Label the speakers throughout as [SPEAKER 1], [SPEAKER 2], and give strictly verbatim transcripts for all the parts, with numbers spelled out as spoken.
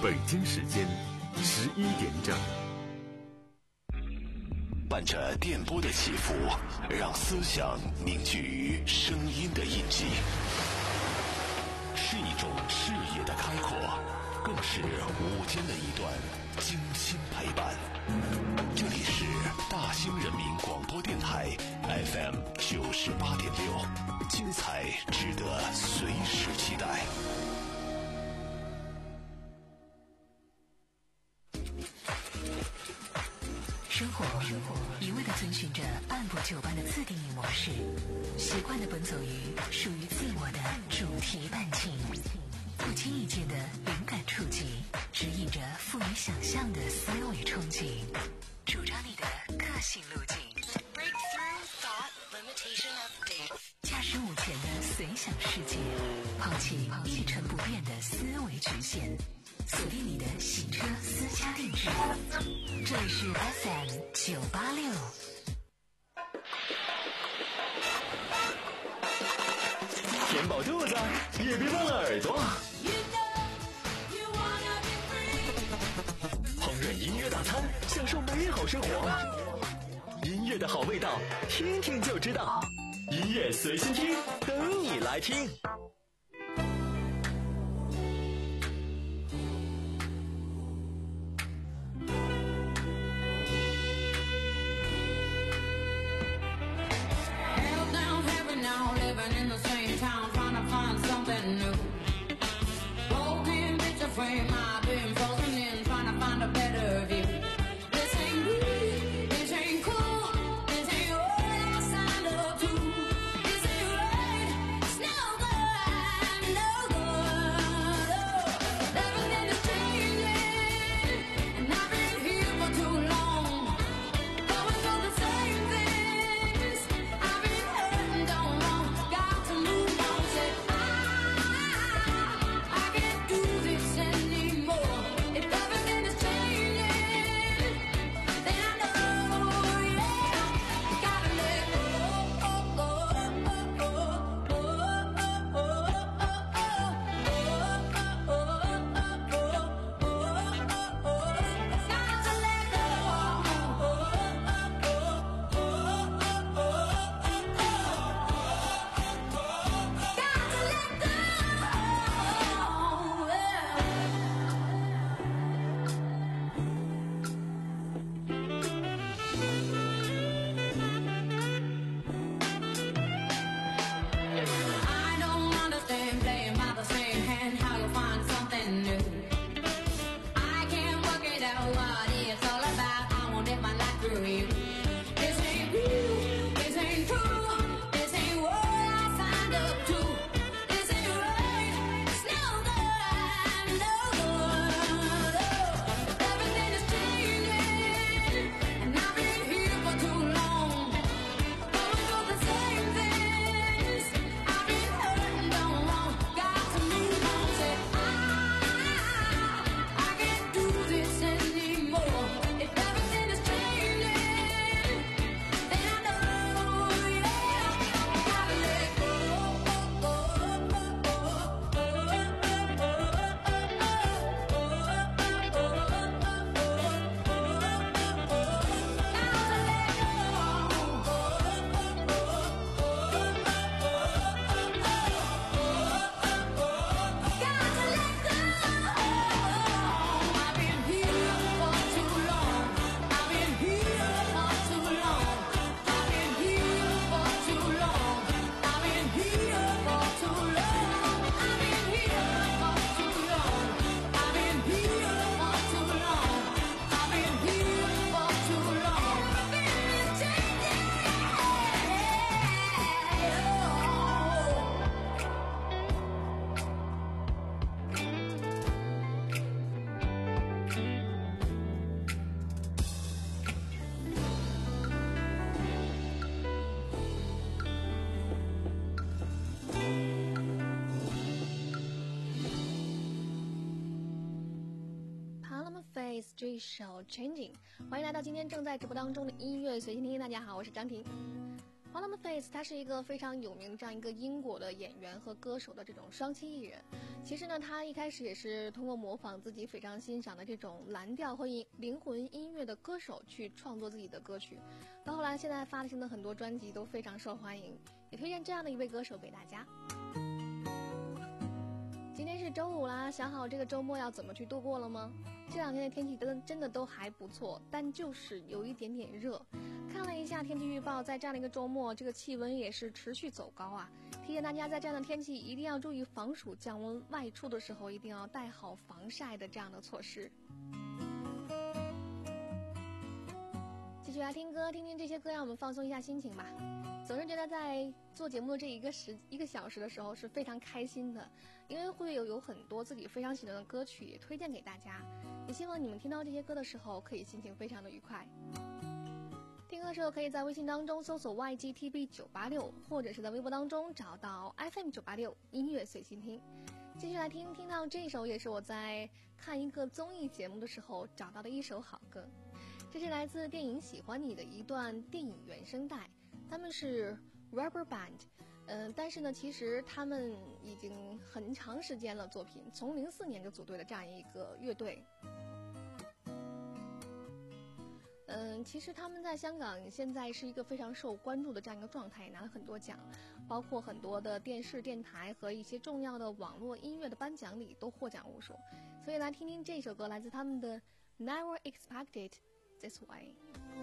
[SPEAKER 1] 北京时间十一点整。
[SPEAKER 2] 伴着电波的起伏，让思想凝聚于声音的印记，是一种视野的开阔，更是午间的一段精心陪伴。这里是大兴人民广播电台 F M 九十八点六，精彩值得随时期待。
[SPEAKER 3] 生活一味地遵循着按部就班的自定义模式，习惯地奔走于属于自我的主题伴情，不经意间的灵感触及，指引着富于想象的思维憧憬，主张你的个性路径。Breakthrough thought limitation update。驾驶午前的随想世界，抛弃一成不变的思维局限，锁定你的洗车私家定制。这里是 F M 九八六。
[SPEAKER 4] 填饱肚子，也别忘了耳朵。烹饪音乐大餐，享受美好生活。音乐的好味道，听听就知道。音乐随心听，等你来听。
[SPEAKER 5] Frame I've been frozen in, trying to find a better view. This ain't me, this ain't cool, this ain't what I signed up to. This ain't right, it's no good, no good. Oh, everything is changing, and I've been here for too long, going through the same things. I've been hurting, don't wrong, got to move on. Said I, I can't do this anymore. If everything is changing, then I know, yeah, gotta let go. Oh, oh, oh, oh, oh, oh, gotta let I don't understand playing by the same hand, how you find something new. I can't work it out what it's all about. I won't live my life through you. This ain't real, this ain't true, this ain't what I signed up to. This ain't right, it's no good, no good. Oh, everything is changing, and I've been here for too long, going through the same things. I've been hurting, don't want, got to move on. Said I, I can't do this anymore. If everything is changing, then I know, yeah, gotta let go. Oh, oh, oh, oh, I've been here for too long. I've been here for too long. I've been here for too long. I've been here for too long. I've been here for too long. I've been here for too long. I've been here for too long. Everything is changing.
[SPEAKER 6] Palm Face 这一首 Changing， 欢迎来到今天正在直播当中的音乐随心听。大家好，我是张婷。 Parliament Faith 他是一个非常有名的这样一个英国的演员和歌手的这种双栖艺人。其实呢，他一开始也是通过模仿自己非常欣赏的这种蓝调和灵魂音乐的歌手去创作自己的歌曲。到后来，现在发行的很多专辑都非常受欢迎，也推荐这样的一位歌手给大家。今天是周五啦，想好这个周末要怎么去度过了吗？这两天的天气真的真的都还不错，但就是有一点点热。看了一下天气预报，在这样的一个周末，这个气温也是持续走高啊。提醒大家，在这样的天气一定要注意防暑降温，外出的时候一定要带好防晒的这样的措施。继续来听歌，听听这些歌，让我们放松一下心情吧。总是觉得在做节目的这一个时一个小时的时候是非常开心的，因为会有有很多自己非常喜欢的歌曲也推荐给大家，也希望你们听到这些歌的时候可以心情非常的愉快。听歌的时候可以在微信当中搜索 Y G T B 九八六，或者是在微博当中找到 F M 九八六音乐随心听。继续来听，听到这首也是我在看一个综艺节目的时候找到的一首好歌，这是来自电影《喜欢你》的一段电影原声带，他们是 Rubber Band， 嗯、呃，但是呢，其实他们已经很长时间了，作品从零四年就组队的这样一个乐队。嗯，其实他们在香港现在是一个非常受关注的这样一个状态，拿了很多奖，包括很多的电视、电台和一些重要的网络音乐的颁奖礼都获奖无数。所以来听听这首歌，来自他们的 Never Expected This Way。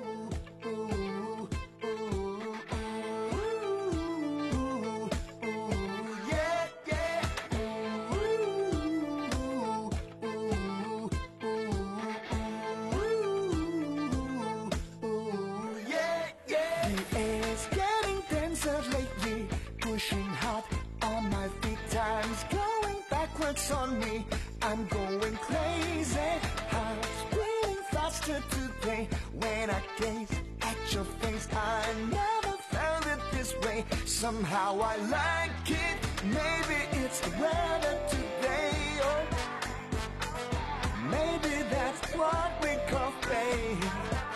[SPEAKER 7] On me, I'm going crazy. Heart's beating faster today. When I gaze at your face, I never felt it this way. Somehow I like it. Maybe it's the weather today, or maybe that's what we call fate.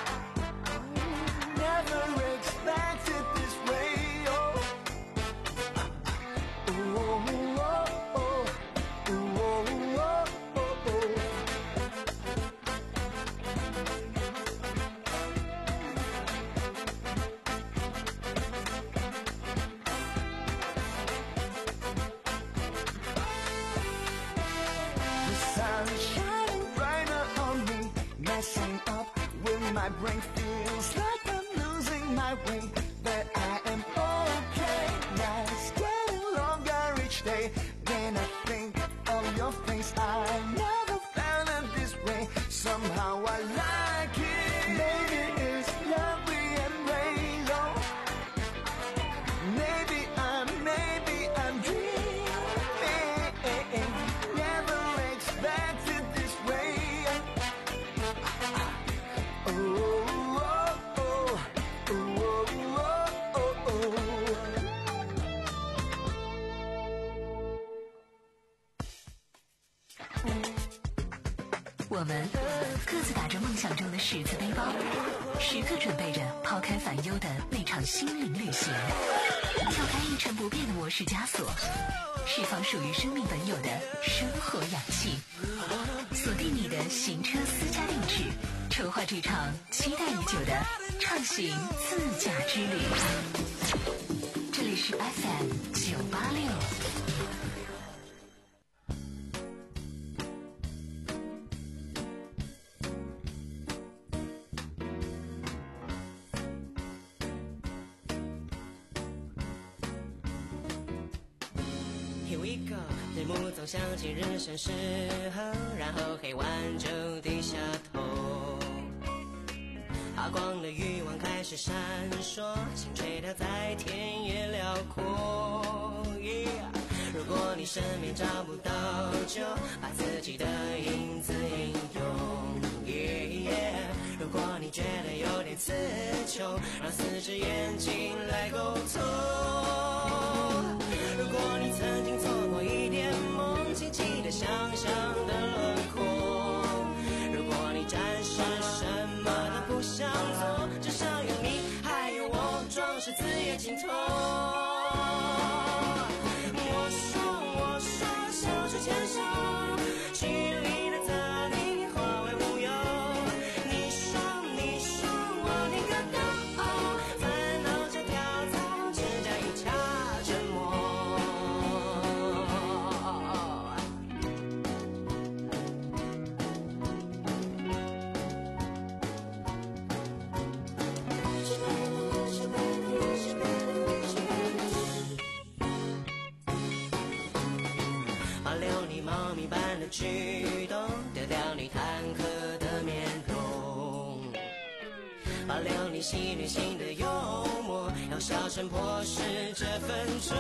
[SPEAKER 7] Never expected this way. Oh, oh, oh, oh. My brain feels like I'm losing my way, but I am okay. Nights getting longer each day. When I think of your face, I never felt it this way. Somehow I like it. Maybe it's love we embrace. Oh, maybe I'm, maybe I'm dreaming. Never expected this way.
[SPEAKER 3] Oh, 我们各自打着梦想中的十字背包，时刻准备着抛开烦忧的那场心灵旅行，跳开一成不变的模式枷锁，释放属于生命本有的生活氧气，锁定你的行车私家定制，筹划这场期待已久的畅行自驾之旅。这里是 F M 九八六。
[SPEAKER 8] Here we go， 日暮总想起日升时候，然后黑暗就低下头，发光的欲望开始闪烁，心垂钓在田野辽阔。Yeah， 如果你身边找不到，就把自己的影子引用。Yeah, yeah， 如果你觉得有点词穷，让四只眼睛来沟通。如果你曾经做过一点梦，请记得想象的轮廓。如果你暂时什么都不想做，至少有你还有我，壮士字也心痛。我说我说手手牵手，距离的责令化为乌有。你说你说我宁可等候，烦恼这条草只加一恰沉默。保留你猫咪般的举动，丢掉你坦克的面容，保留你戏剧性的幽默，要小声破事这分钟。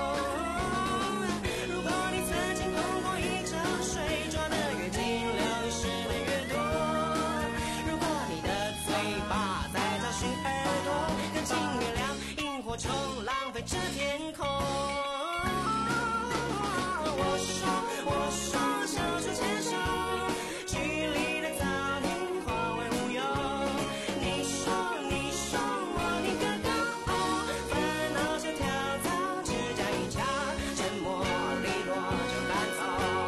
[SPEAKER 8] 如果你曾经碰过一张水，抓得越紧，流失的越多。如果你的嘴巴在找寻耳朵，更近月亮，萤火虫浪费这天空。我说我说手手牵手，距离的早已化为乌有。你说你说我宁可等候，烦恼这条草只加一恰沉默，利落就赶走。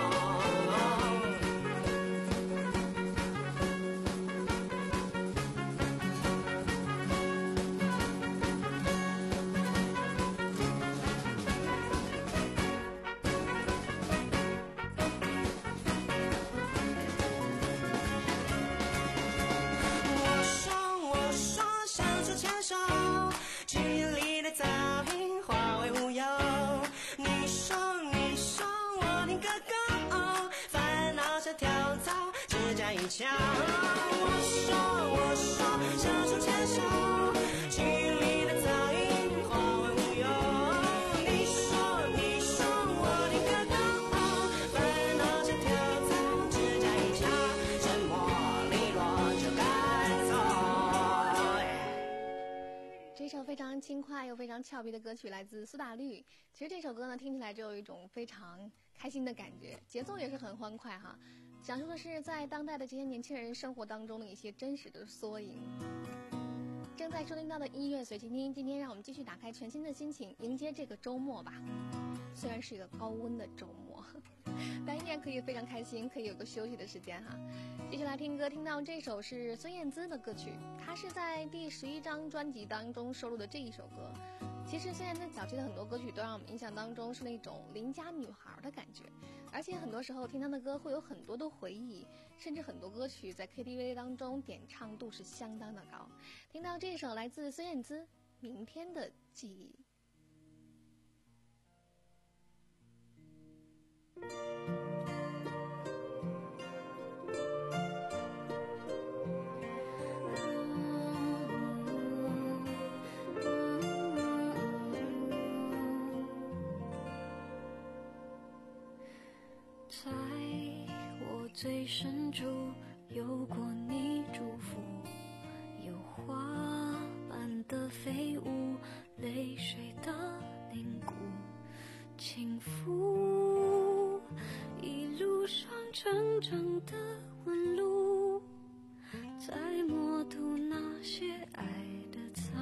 [SPEAKER 8] 我说我说手手牵手，距离的早已化为乌有。你说你说我宁可go，烦恼这条草只加一恰。我说我说手手牵手，距离的早已化为乌有。你说你说我宁可go，烦恼这条草只加一恰沉默，利落就赶走。
[SPEAKER 6] 这首非常轻快又非常俏皮的歌曲来自苏打绿。其实这首歌呢，听起来就有一种非常开心的感觉，节奏也是很欢快哈。讲述的是在当代的这些年轻人生活当中的一些真实的缩影。正在收听到的音乐随心听，今天让我们继续打开全新的心情，迎接这个周末吧。虽然是一个高温的周末，但依然可以非常开心，可以有个休息的时间哈。继续来听歌，听到这首是孙燕姿的歌曲，她是在第十一张专辑当中收录的这一首歌。其实孙燕姿早期的很多歌曲都让我们印象当中是那种邻家女孩的感觉，而且很多时候听她的歌会有很多的回忆，甚至很多歌曲在 K T V 当中点唱度是相当的高。听到这首来自孙燕姿《明天的记忆》。
[SPEAKER 9] 在我最深处有过你祝福，有花般的飞舞，泪水的凝固，轻抚一路上成长的纹路，在默读那些爱的残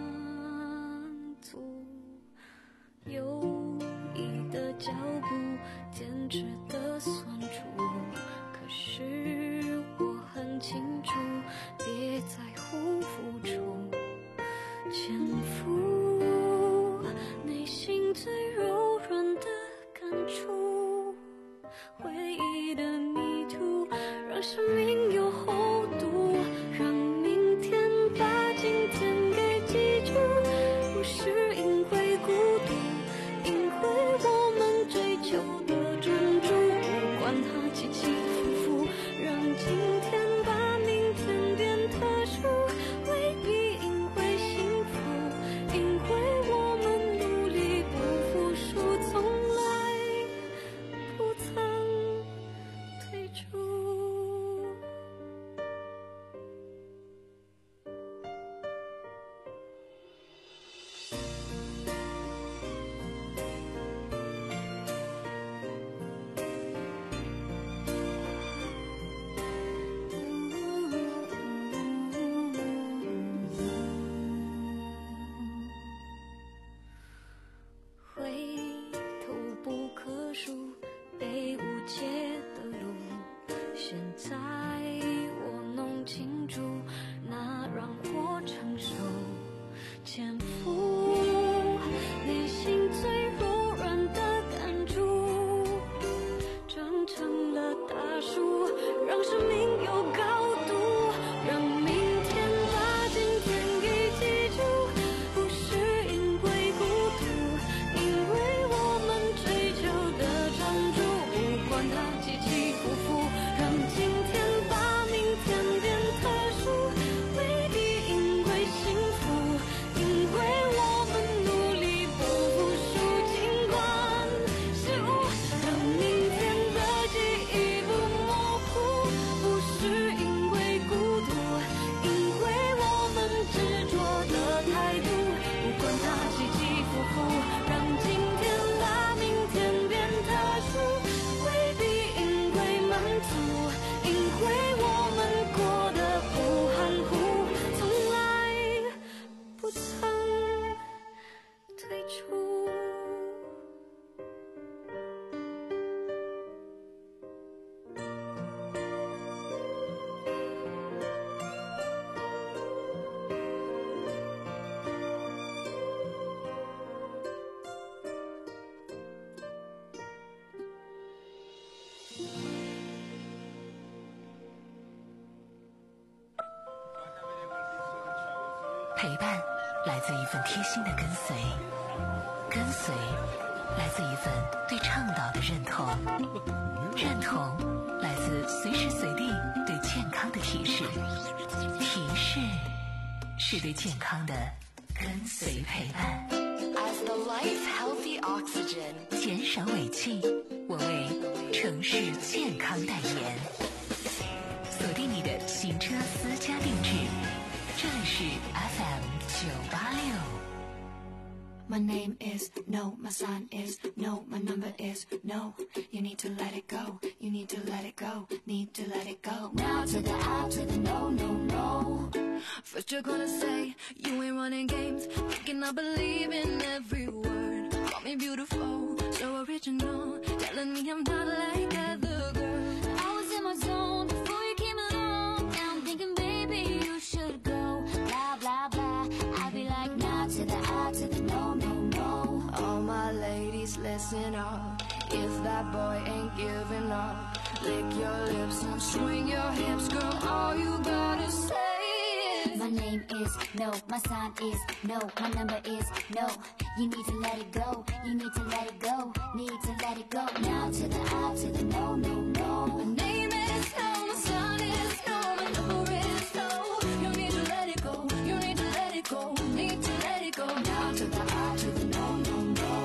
[SPEAKER 9] 阻，犹疑的脚步，坚持的酸楚，可是我很清楚，别在乎付出，潜伏内心最柔软的感触，回忆的迷途，让生命有厚度，让明天把今天给记住，不是因为孤独，因为我们追求的专注，不管它起起伏伏，让今天把明天变特殊，未必因为幸福，因为我们努力不服输，从来不曾退出。
[SPEAKER 3] 陪伴来自一份贴心的跟随，跟随来自一份对倡导的认同，认同来自随时随地对健康的提示，提示是对健康的跟随陪伴。
[SPEAKER 10] As the life healthy oxygen，
[SPEAKER 3] 减少尾气，我为城市健康代言。锁定你的行车私家定制，这里是 F M 九八六。
[SPEAKER 9] My name is no, my sign is no, my number is no. You need to let it go, you need to let it go, need to let it go. Now to the I, to the no, no, no. First you're gonna say you ain't running games, thinking I believe in every word. Call me beautiful, so original, telling me I'm not like other girls. I was in my zone before you came along. Now I'm thinking, baby, you should go. Blah, blah, blah. I'll be like, nah, to the I, to the no, no, no. All my ladies, listen up. If that boy ain't giving up, lick your lips and swing your hips, girl, all you gotta say. My name is no, my sign is no, my number is no. You need to let it go, you need to let it go, need to let it go. Now to the I, to the no, no, no. My name is no, my sign is no, my number is no. You need to let it go, you need to let it go, need to let it go. Now to the I, to the no, no,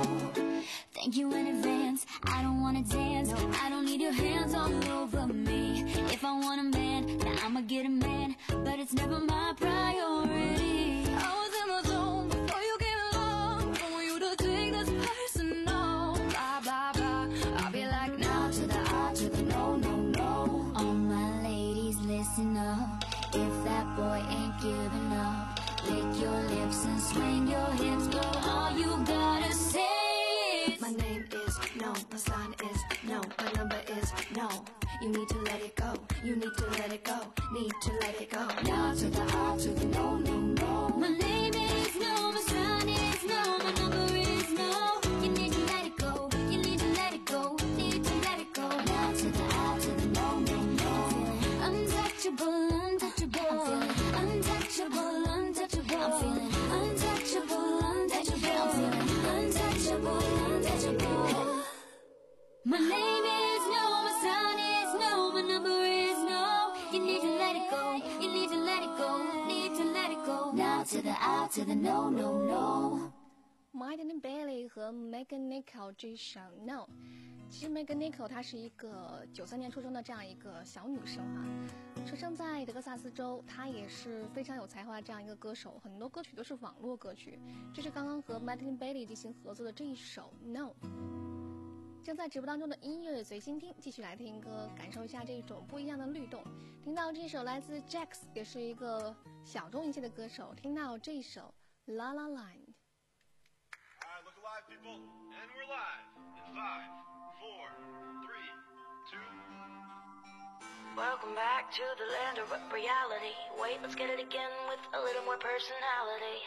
[SPEAKER 9] no. Thank you in advance, I don't wanna dance, I don't need your hands all over me. If I want a man, then I'ma get a man, but it's never my priority. I was in the zone before you came along, don't want you to take this personal. Blah, blah, blah, I'll be like now to the I, to the no, no, no. All my ladies, listen up. If that boy ain't giving up, lick your lips and swing your hips, girl, all you gotta say is my name is no, my sign is no, my number is no. You need to let it go, you need to let it go, need to let it go. Now to the I, to the no, no, no. My name is no, my sign is no, my number is no. You need to let it go, you need to let it go, need to let it go. Now to the I, to the no, no, no. Untouchable, untouchable, I'm feeling untouchable, untouchable. I'm feeling untouchable, untouchable. I'm feeling untouchable, untouchable. My name is no, my sign is no, my number is no. You need to let it go, you need to let it go, need to let it go. Now to the I, to the no, no, no.
[SPEAKER 6] Martin Bailey 和 Megan Nichol 这首 No。其实 Megan Nichol 她是一个九三年出生的这样一个小女生啊，出生在德克萨斯州，她也是非常有才华的这样一个歌手，很多歌曲都是网络歌曲。这是刚刚和 Martin Bailey 进行合作的这一首 No。正在直播当中的音乐随心听，继续来听歌，感受一下这种不一样的律动。听到这首来自 Jax， 也是一个小众一些的歌手，听到这一首 La La Land。
[SPEAKER 11] Alright, look alive, people, and we're live in five, four, three, two.
[SPEAKER 9] Welcome back to the land of reality. Wait, let's get it again with a little more personality.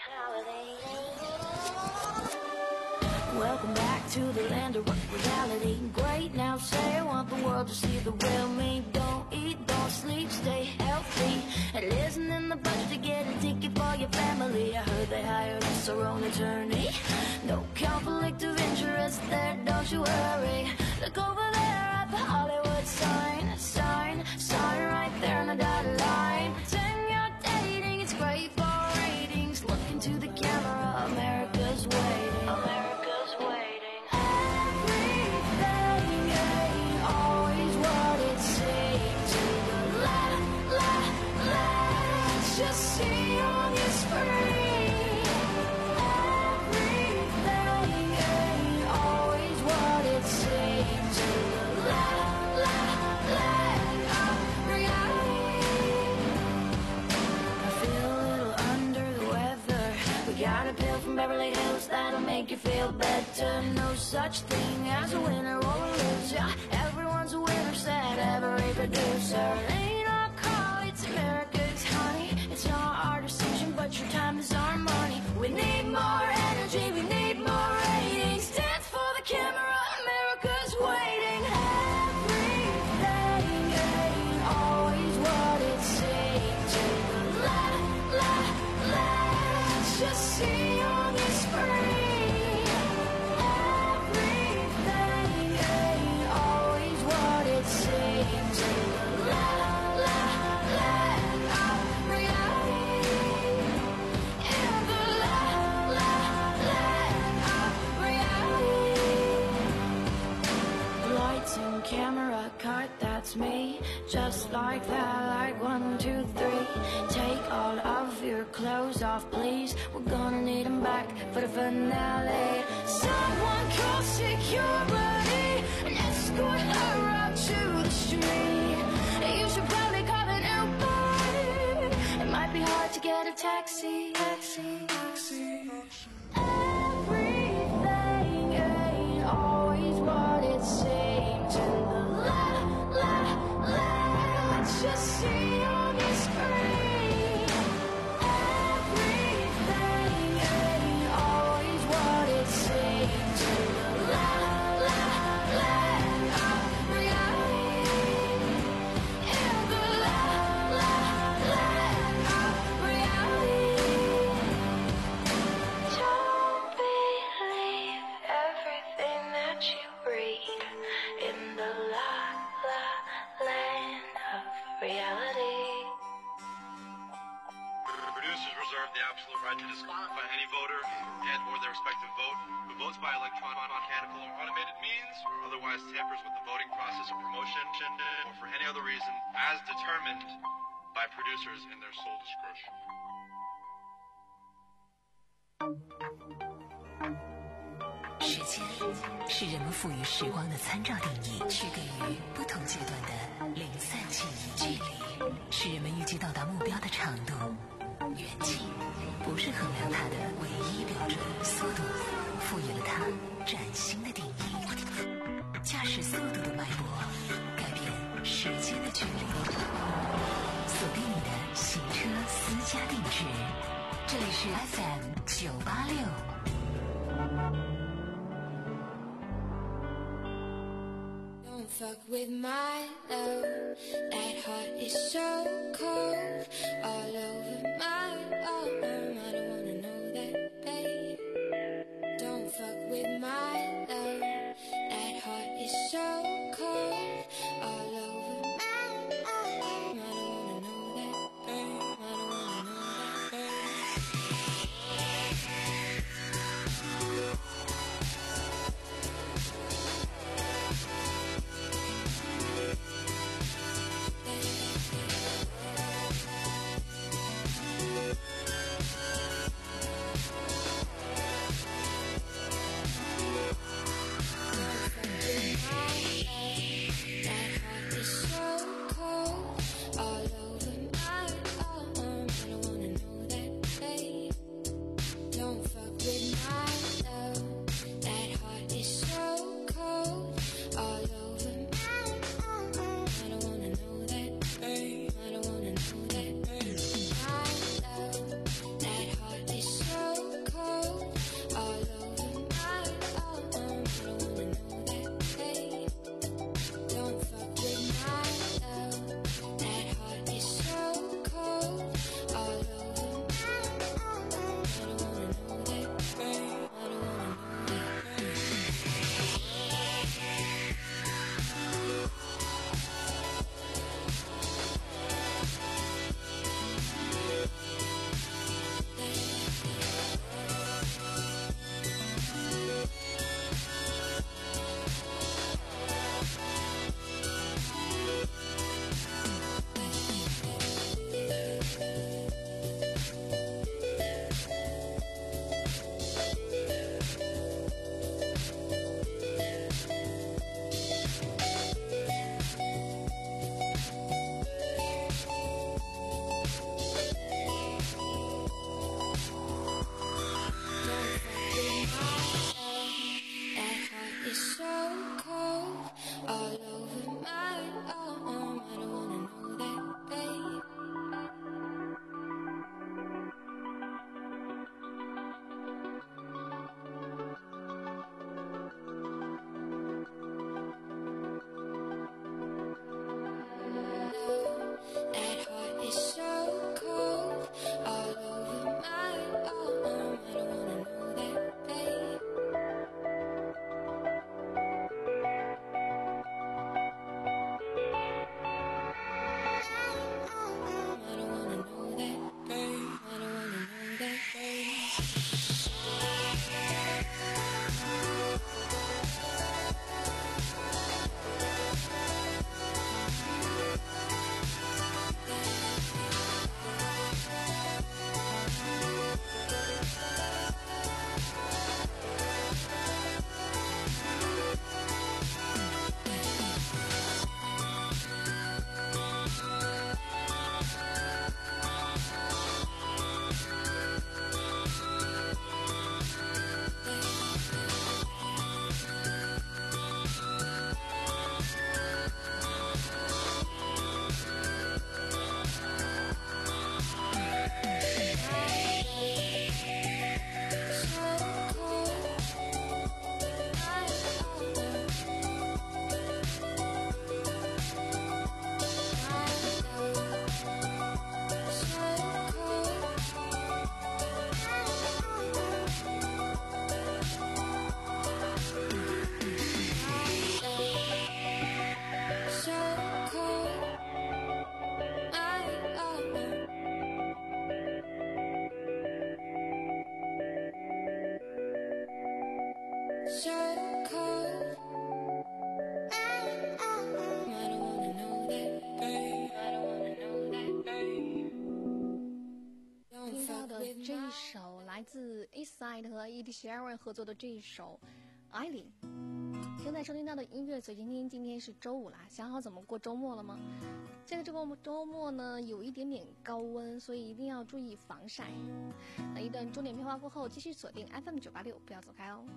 [SPEAKER 9] Welcome back to the land of reality. Great, now say I want the world to see the real me. Don't eat, don't sleep, stay healthy. And listen in the budget to get a ticket for your family. I heard they hired us our own attorney. No conflict of interest there, don't you worry. Look over there at the Hollywood sign. Sign, sign right there on the dotted line. Pretend you're dating, it's great for ratings. Look into the camera, America's waiting. America's waiting. Everything ain't always what it seems to the la, la, la. Just see on your screen. Everything ain't always what it seems to the la, la, la. Of reality. I feel a little under the weather. We got a pill from Beverly Hills that'll make you feel better. No such thing as a winner or a loser. Everyone's a winner, said every producer. It ain't our call, it's America's honey. It's not our decision, but your time is our money. We need more energy, we need more ratings. Dance for the camera, America's waiting. Everything ain't always what it seems to the la, la, la. me, just like that, like one, two, three. Take all of your clothes off, please. We're gonna need them back for the finale. Someone call security and escort her out to the street. You should probably call an Uber. It might be hard to get a taxi. Taxi, taxi. Everything ain't always what it seems in the la la land you see on the screen. Everything ain't always what it seems in the la la land of reality. In the la la land of reality. Don't believe everything that you read in the la la land of reality.
[SPEAKER 11] Producers reserve the absolute right to disqualify any voter and or their respective vote who votes by electronic, mechanical, or automated means, or otherwise tampers with the voting process or promotion, or for any other reason as determined by producers in their sole discretion.
[SPEAKER 3] 时间是人们赋予时光的参照定义，区隔于不同阶段的零散记忆。距离是人们预计到达目标的长度，远近不是衡量它的唯一标准。速度赋予了它崭新的定义，驾驶速度的脉搏改变时间的距离。锁定你的行车私家定制，这里是 F M 九八六。
[SPEAKER 9] Don't fuck with my love. That heart is so cold. All over my arm. I don't wanna know that, babe. Don't fuck with my love. That heart is so cold. All over my arm. I don't wanna know that, babe. I don't wanna know that, babe.
[SPEAKER 6] 自 Eastside 和 Ed Sheeran 合作的这一首艾琳。现在收听到的音乐随今天，今天是周五啦，想好怎么过周末了吗？这个这个周末呢，有一点点高温，所以一定要注意防晒。那一段重点片花过后，继续锁定 F M 九八六，不要走开哦。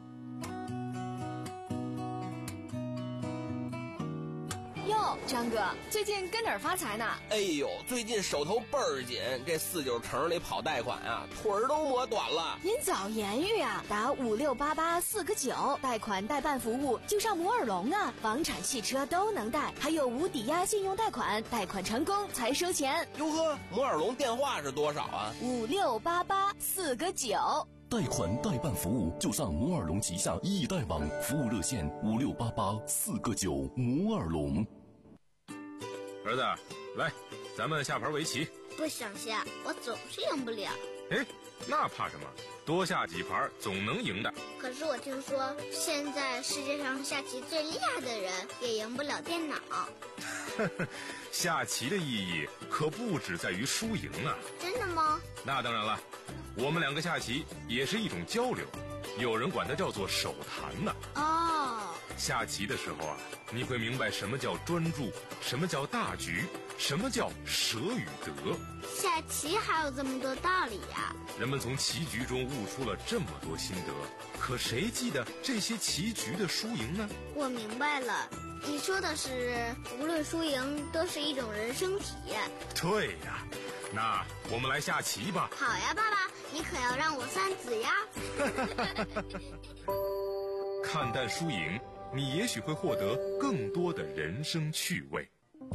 [SPEAKER 12] 哟，张哥，最近跟哪儿发财呢？
[SPEAKER 13] 哎呦，最近手头倍儿紧，这四九城里跑贷款啊，腿儿都磨短了。
[SPEAKER 12] 您早言语啊，打五六八八四个九，贷款代办服务就上摩尔龙啊，房产、汽车都能贷，还有无抵押信用贷款，贷款成功才收钱。
[SPEAKER 13] 哟呵，摩尔龙电话是多少啊？
[SPEAKER 12] 五六八八四个九。
[SPEAKER 2] 贷款代办服务就上摩尔龙旗下易贷网，服务热线五六八八四个九，摩尔龙。
[SPEAKER 14] 儿子，来，咱们下盘围棋。
[SPEAKER 15] 不想下，我总是赢不了。
[SPEAKER 14] 哎，那怕什么？多下几盘总能赢的。
[SPEAKER 15] 可是我听说，现在世界上下棋最厉害的人也赢不了电脑。
[SPEAKER 14] 下棋的意义可不只在于输赢啊！
[SPEAKER 15] 真的吗？
[SPEAKER 14] 那当然了，我们两个下棋也是一种交流，有人管它叫做手谈呢。
[SPEAKER 15] 哦，
[SPEAKER 14] 下棋的时候啊，你会明白什么叫专注，什么叫大局，什么叫舍与得。
[SPEAKER 15] 下棋还有这么多道理呀！
[SPEAKER 14] 人们从棋局中悟出了这么多心得，可谁记得这些棋局的输赢呢？
[SPEAKER 15] 我明白了，你说的是无论输赢都是一种人生体验。
[SPEAKER 14] 对呀，那我们来下棋吧。
[SPEAKER 15] 好呀，爸爸，你可要让我三子呀。
[SPEAKER 14] 看淡输赢，你也许会获得更多的人生趣味。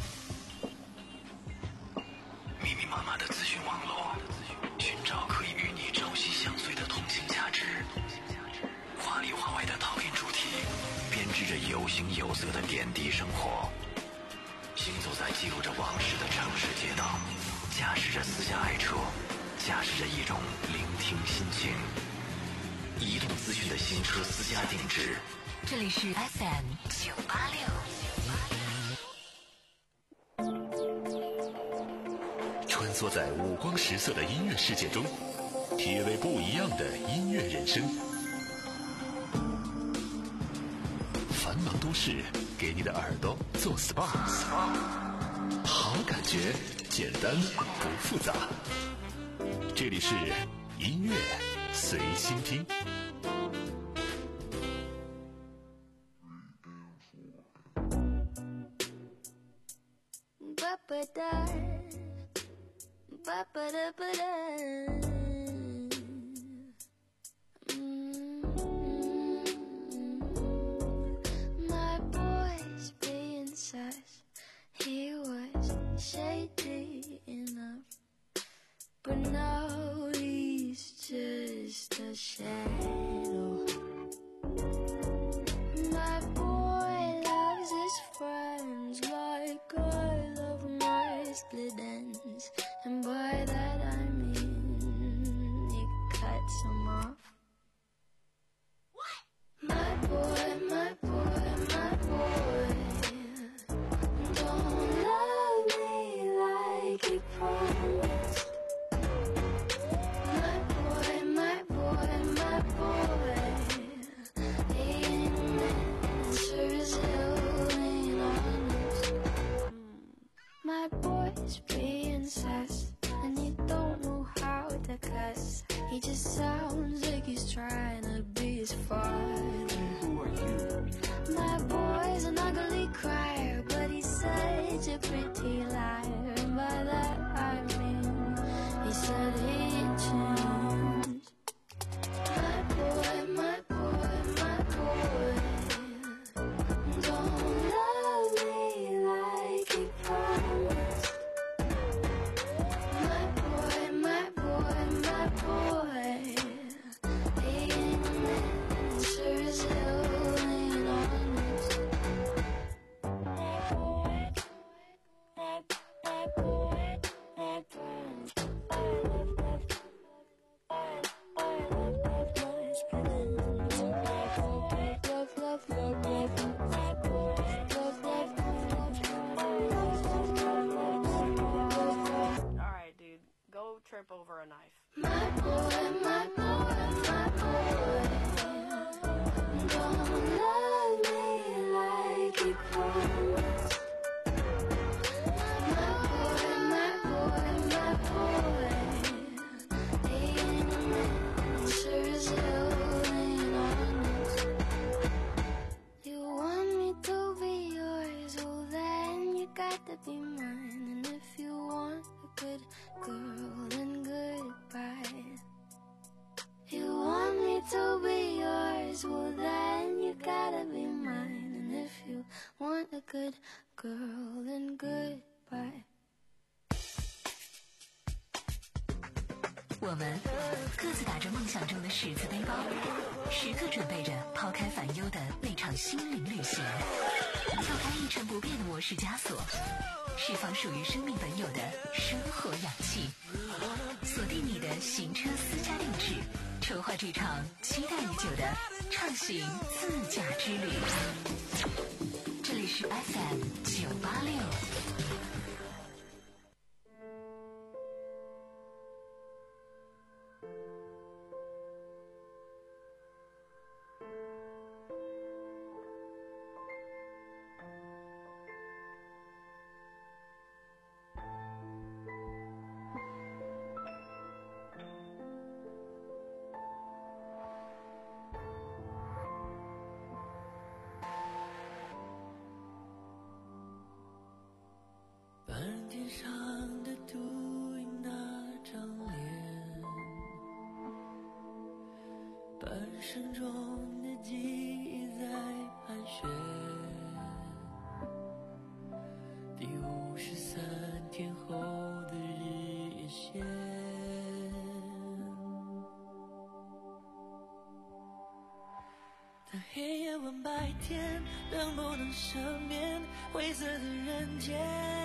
[SPEAKER 2] 密密麻麻的资讯网络，寻找可以与你朝夕相随的通信价值。华里华外的套印主题，编织着有形有色的点滴生活。行走在记录着往事的城市街道，驾驶着私家爱车，驾驶着一种聆听心情。移动资讯的新车私家定制。
[SPEAKER 3] 这里是 F M 九八六。
[SPEAKER 2] 穿梭在五光十色的音乐世界中，体味不一样的音乐人生。繁忙都市给你的耳朵做 S P A， 好感觉，简单不复杂。这里是音乐随心听。
[SPEAKER 9] My boy's being sus. He was shady enough, but now he's just a shadow. My boy loves his friends like I love my split ends, and by that I mean he cuts them off. My boy, my boy, my boy, don't love me like he promised. My boy, my boy, my boy, he answers ill ain't honest. My boy's being sus, and he don't know how to cuss. He just sounds like he's trying to be his father. Who are you? My boy's an ugly crier, but he's such a pretty liar. And by that I mean he said he changed. My boy, my boy, my boy, don't love me like he promised. My boy, my boy, my boy, he answers ill ain't honest. My boy, my, my boy, my boy, I love, love, I, I love, love my friends. My boy, love, love, love, love, my boy, love, love, love, love, love, love, love.
[SPEAKER 16] Alright, dude, go trip over a knife.
[SPEAKER 9] My boy, my boy, my be mine. And if you want a good girl, then goodbye. You want me to be yours, well then you gotta be mine. And if you want a good girl, then goodbye.
[SPEAKER 3] 我们各自打着梦想中的十字背包，时刻准备着抛开烦忧的那场心灵旅行，跳开一成不变的模式枷锁，释放属于生命本有的生活氧气，锁定你的行车私家定制，筹划这场期待已久的畅行自驾之旅。这里是 F M 九八六。
[SPEAKER 16] 天上的秃鹰那张脸，半生中的记忆在盘旋，第五十三天后的日线，当黑夜问白天能不能赦免灰色的人间，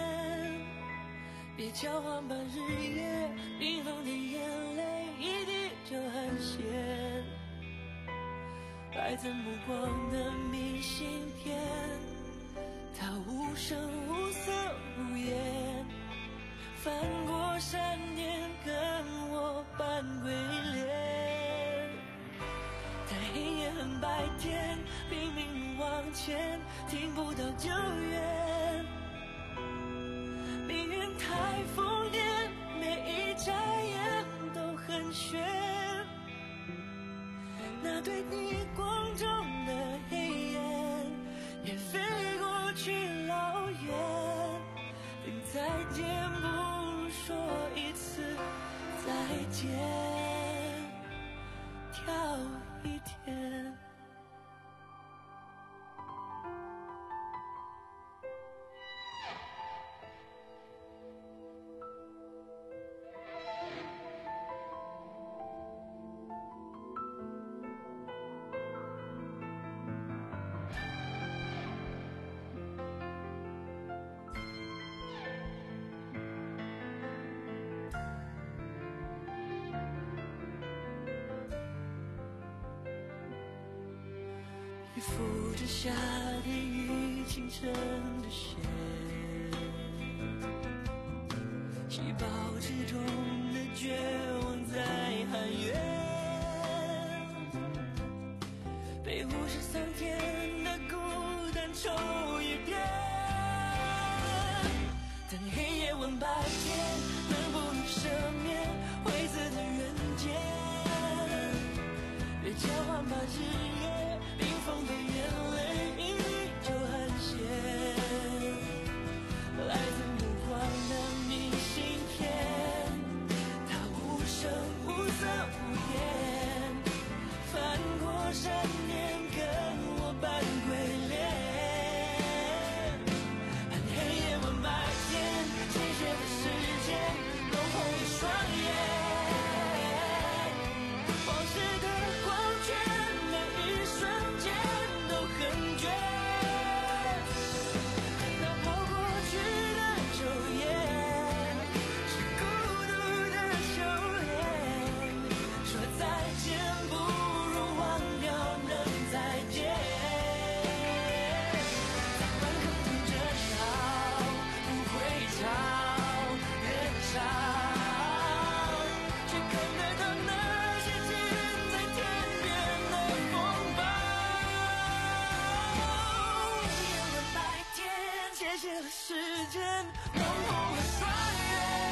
[SPEAKER 16] 别交换吧日夜，冰冷的眼泪一滴就很咸，来自目光的明信片，它无声无色无言，翻过山巅跟我扮鬼脸，但黑夜和白天拼命往前，听不到救援，命运太疯癫，每一眨眼都很悬，那对逆光中的黑眼也飞过去老远，等再见不如说一次再见，跳一天。雨覆着夏天与清晨的雪，细胞之中的绝望在喊冤，被五十三天的孤单抽一遍，等黑夜问白天能不能赦免灰色的人间，别交换吧日夜，冰封的眼泪一滴就很咸，来自目光的明信片，它无声无色无言，翻过山巅跟我扮鬼脸，和黑夜问白天，倾斜的时间弄红了双眼，往事的光圈每一瞬间都很绝，那跑过去的昼夜是孤独的修炼，说再见不如忘掉能再见，在半空中争吵不会吵人潮，却看得到那些近在天边的风暴，夜晚白天切切了时间，弄红了双眼，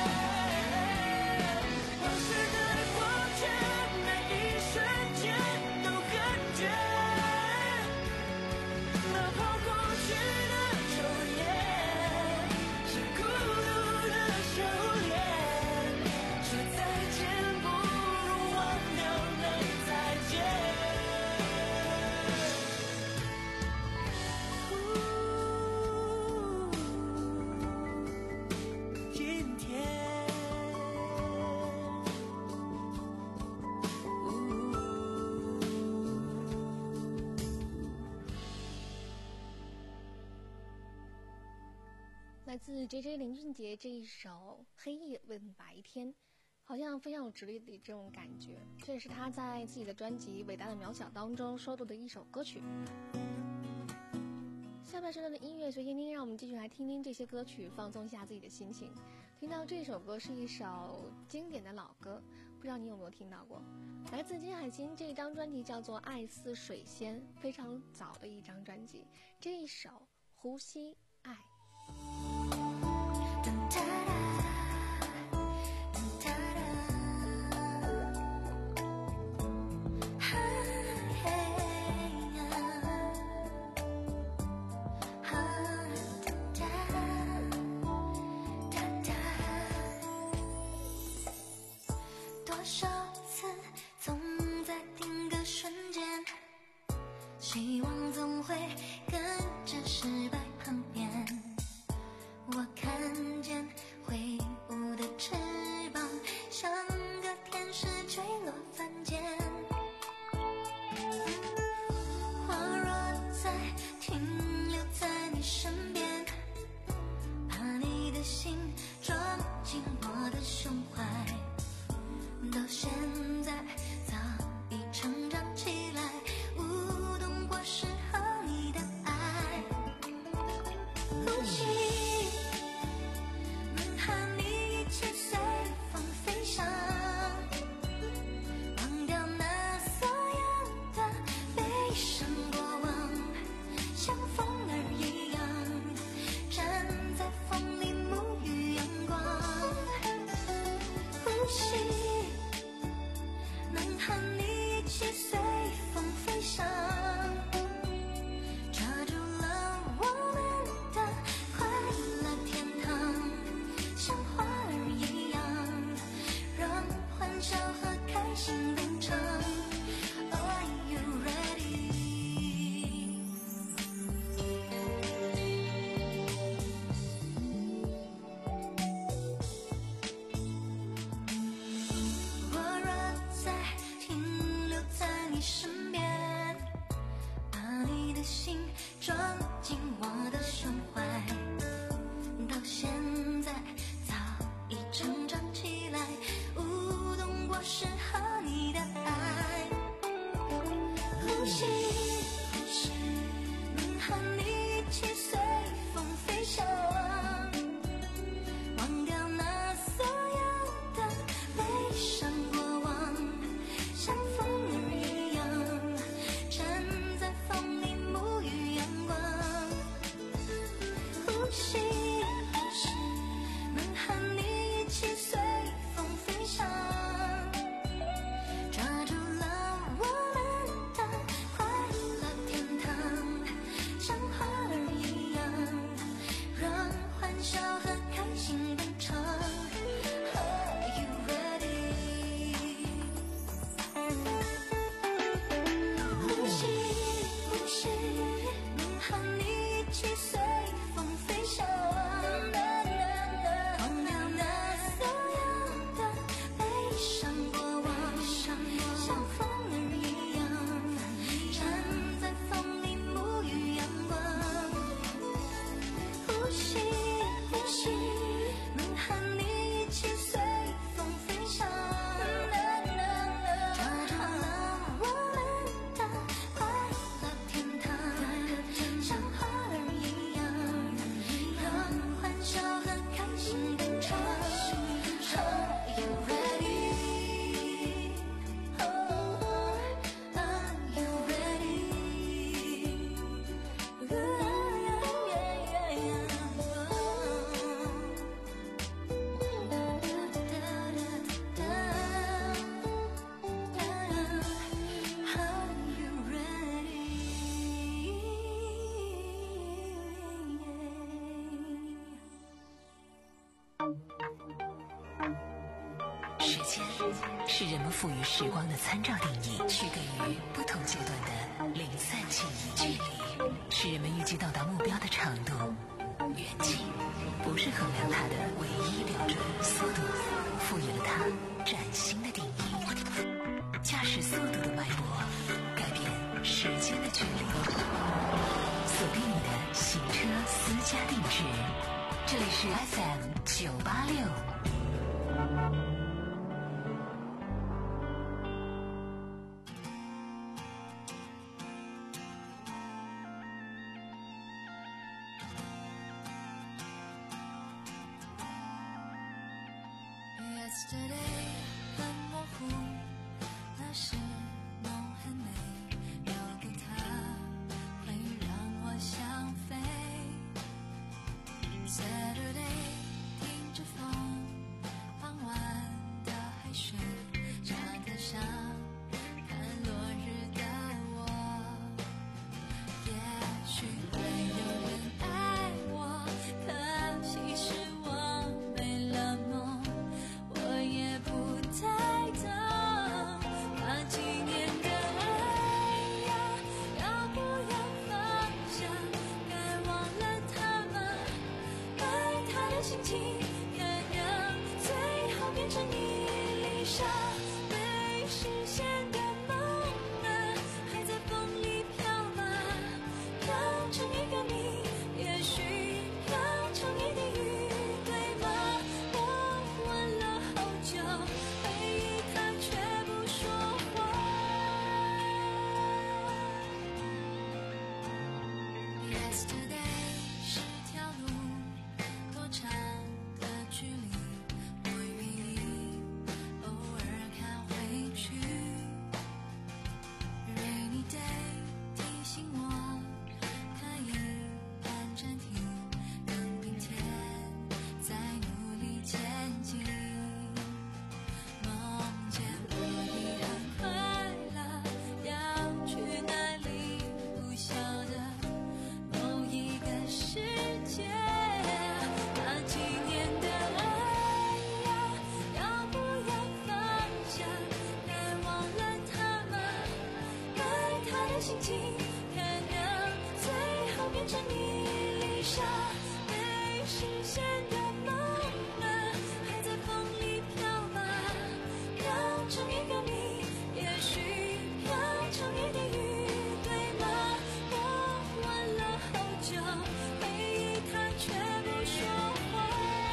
[SPEAKER 16] 往事的光圈每一瞬间都很绝，那跑过去的昼夜是孤
[SPEAKER 6] 来自 J J 林俊杰这一首《黑夜问白天》，好像非常有直立的这种感觉，这也是他在自己的专辑《伟大的渺小》当中收录的一首歌曲。下半时段的音乐随心听，让我们继续来听听这些歌曲，放松一下自己的心情。听到这首歌是一首经典的老歌，不知道你有没有听到过？来自金海心这一张专辑叫做《爱似水仙》，非常早的一张专辑。这一首《呼吸爱》。
[SPEAKER 9] 多少次总在定格瞬间，希望总会跟着失败旁边。我看见挥舞的翅膀，像个天使坠落凡间。我若再停留在你身边，把你的心装进我的胸怀，到现在早已成长起来，舞动过适合你的爱。呼吸能和你一起随风飞翔，忘掉那所有的悲伤过往，像风儿一样站在风里沐浴阳光。呼吸能和你一起随风飞翔，抓住了我们的快乐天堂，像花儿一样让欢笑和开心登场。 Are you ready？ 我若再停留在你身边，把你的心装进我的胸怀，到现在早已成长起来，舞动过适合你的爱。呼吸能和你一起随风飞翔，忘掉那所有的悲伤过往，像风儿一样站在风里沐浴阳光。呼吸能和你一起随风飞翔，抓住了我们的快乐天堂，像花儿一样让欢笑和开心登场。Are you ready？ 呼吸呼吸能和你一起随风飞翔，忘掉那所有的悲伤过往，像风儿一样站在风里沐浴阳光。呼吸呼吸能和你一起随风飞翔，抓住了我们的快乐天堂，像花儿一样让欢笑和开心登场。Are you ready？ Oh, are you ready？
[SPEAKER 3] 时间是人们赋予时光的参照定义，区隔于不同阶段的零散记忆。距离是人们预计到达目标的长度，远近不是衡量它的唯一标准。速度赋予了它崭新的定义，驾驶速度的脉搏改变时间的距离。锁定你的行车私家定制，这这里是 F M 九八六。
[SPEAKER 9] Yesterday 很模糊，那时梦很美，有个他会让我想飞。Saturday 听着风，傍晚的海水，沙滩上看落日的我，也许会有人爱我，可惜是我没了梦。我也不太懂，那几年的爱呀，要不要放下？该忘了他吗？爱他的心情，可能最后变成一粒沙，没实现的梦啊，还在风里飘吗？飘成一个谜，也许飘成一滴雨，对吗？我问了好久，回忆它却不说话。Yesterday 是条路，多长的距离，我愿意偶尔看回去。Rainy day 提醒我，可以按暂停，等明天再努力前进。梦见我已很快乐，要去哪里不晓得，某一个世界。那几年的爱呀，要不要放下？该忘了他吗？爱他的心情，可能最后变成一粒沙，没实现的梦啊，还在风里飘吗？飘成一个谜，也许飘成一滴雨，对吗？我问了好久，回忆它却不说话。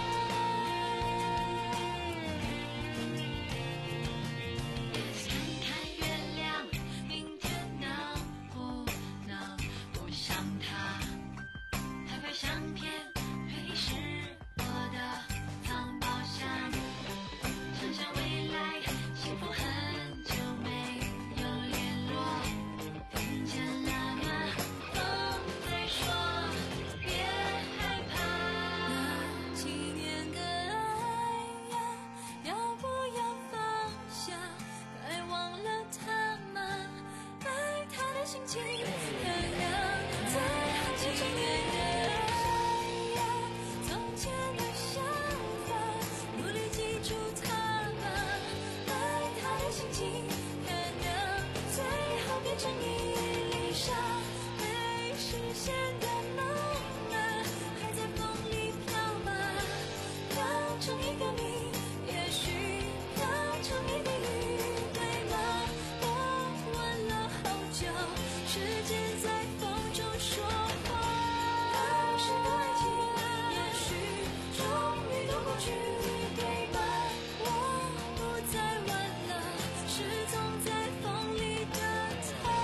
[SPEAKER 9] 看看月亮，明天能不能不想他？拍拍相片，会是我的藏宝箱。想想未来，幸福很久没有联络，听见了吗？风在说，别害怕。那几年的爱呀，要不要放下？该忘了他吗？爱他的心情，可能最后几年的爱呀，从前的想法，努力记住他吗？爱他的心情，可能最后变成一粒沙，没实现的梦啊，还在风里飘吗？飘成一个谜，也许飘成一滴雨，对吗？我问了好久，时间在风中说话。当时的爱情，也许终于都过去，对吧？我不再问了，失踪在风里的他。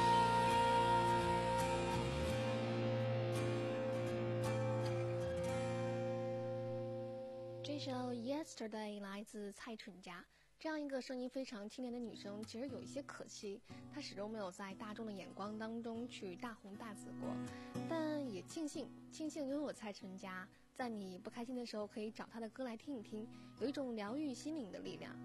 [SPEAKER 6] 这首 Yesterday 来自蔡淳佳。这样一个声音非常清甜的女生，其实有一些可惜，她始终没有在大众的眼光当中去大红大紫过。但也庆幸，庆幸拥有蔡淳佳，在你不开心的时候可以找她的歌来听一听，有一种疗愈心灵的力量。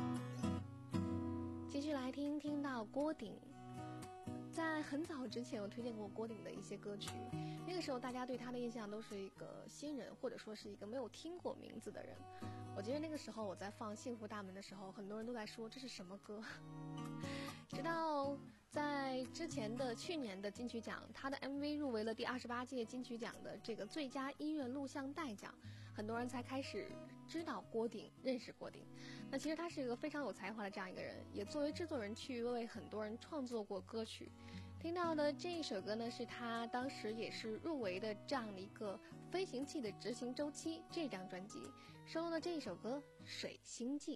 [SPEAKER 6] 继续来听，听到郭顶。在很早之前，我推荐过郭顶的一些歌曲，那个时候大家对他的印象都是一个新人，或者说是一个没有听过名字的人。我记得那个时候我在放《幸福大门》的时候，很多人都在说这是什么歌。直到在之前的去年的金曲奖，他的 M V 入围了第二十八届金曲奖的这个最佳音乐录像带奖，很多人才开始知道郭顶，认识郭顶。那其实他是一个非常有才华的这样一个人，也作为制作人去为很多人创作过歌曲。听到的这一首歌呢，是他当时也是入围的这样的一个飞行器的执行周期》这张专辑收录了这一首歌《水星记》。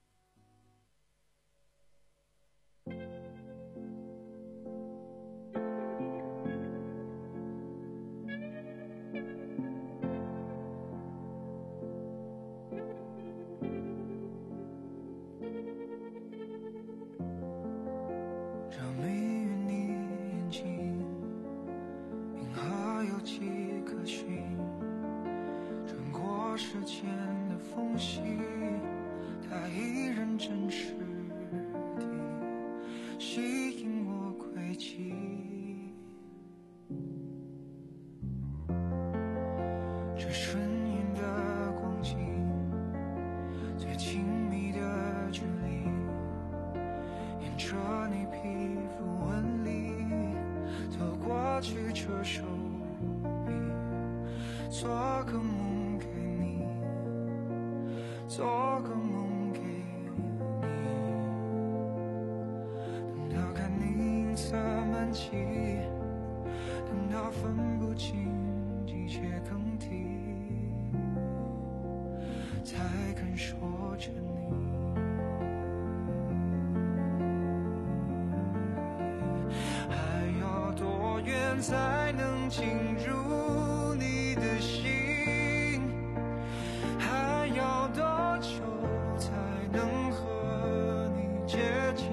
[SPEAKER 7] 才能进入你的心，还要多久才能和你接近？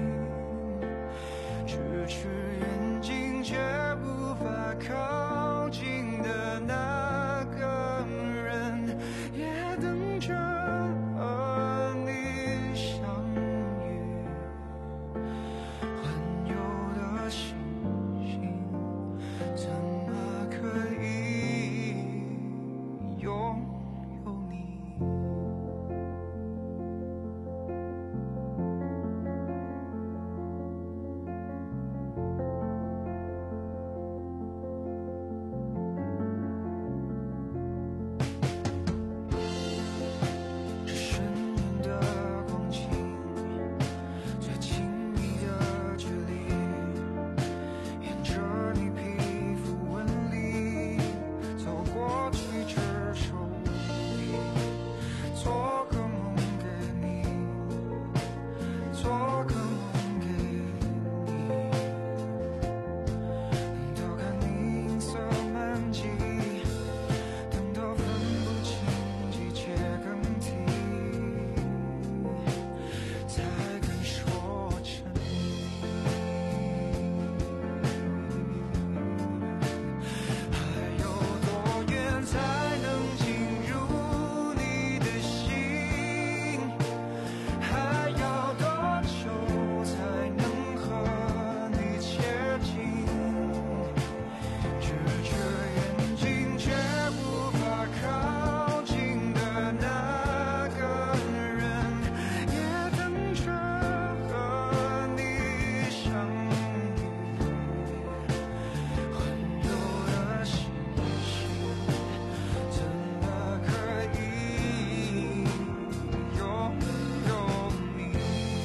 [SPEAKER 7] 咫尺远近却无法靠近的那个人，也等着和你相遇。环游的星怎么可以拥有你？这瞬间的光景，最亲密的距离，沿着你皮肤纹理走过去，只手臂，做个梦给你，做个梦给你，等到看你银色满际，等到分不清季节更替，才敢说沉溺。还有多远才能进入你的心？还要多久才能和你接近？咫尺远近却无法靠近的那个人，也等着和你相遇。环游的星星，怎么可以拥有你？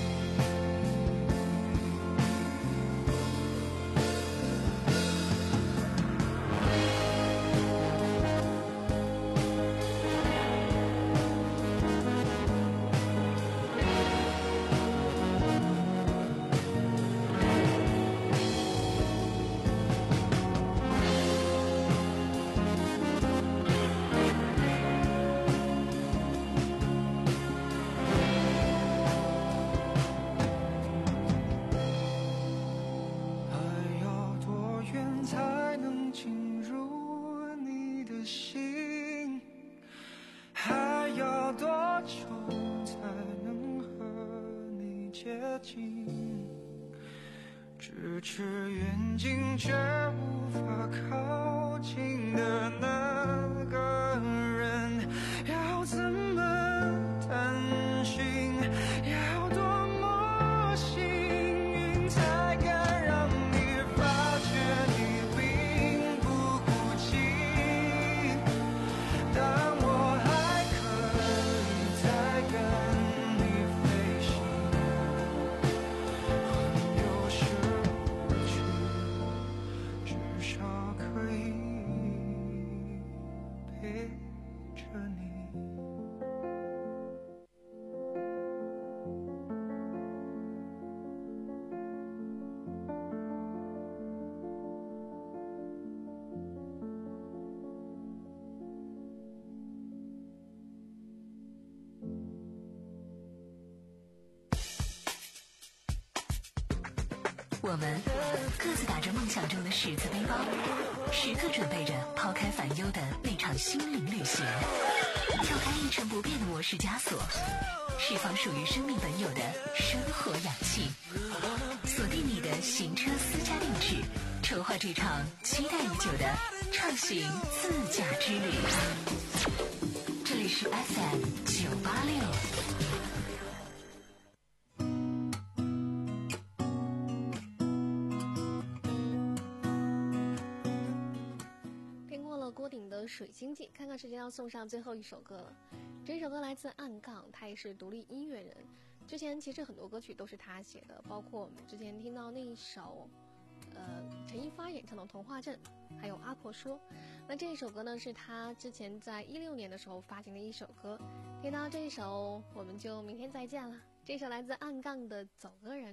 [SPEAKER 7] 还要多远才能进入你的心？还要多久才能和你接近？咫尺远近却无法靠近的那个人，要怎么探寻？要多么幸运，才敢让你发觉你并不孤寂？当我还可以再跟你飞行，环游是过去，至少可以
[SPEAKER 3] 我们各自打着梦想中的十字背包，时刻准备着抛开烦忧的那场心灵旅行，跳开一成不变的模式枷锁，释放属于生命本有的生活氧气，锁定你的行车私家定制，筹划这场期待已久的畅行自驾之旅。这里是 F M 九八六。
[SPEAKER 6] 水星记，看看时间要送上最后一首歌了。这首歌来自暗杠，他也是独立音乐人。之前其实很多歌曲都是他写的，包括我们之前听到那一首，呃，陈一发演唱的《童话镇》，还有阿婆说。那这一首歌呢，是他之前在一六年的时候发行的一首歌。听到这一首，我们就明天再见了。这首来自暗杠的《走个人》。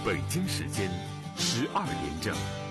[SPEAKER 1] 北京时间十二点整。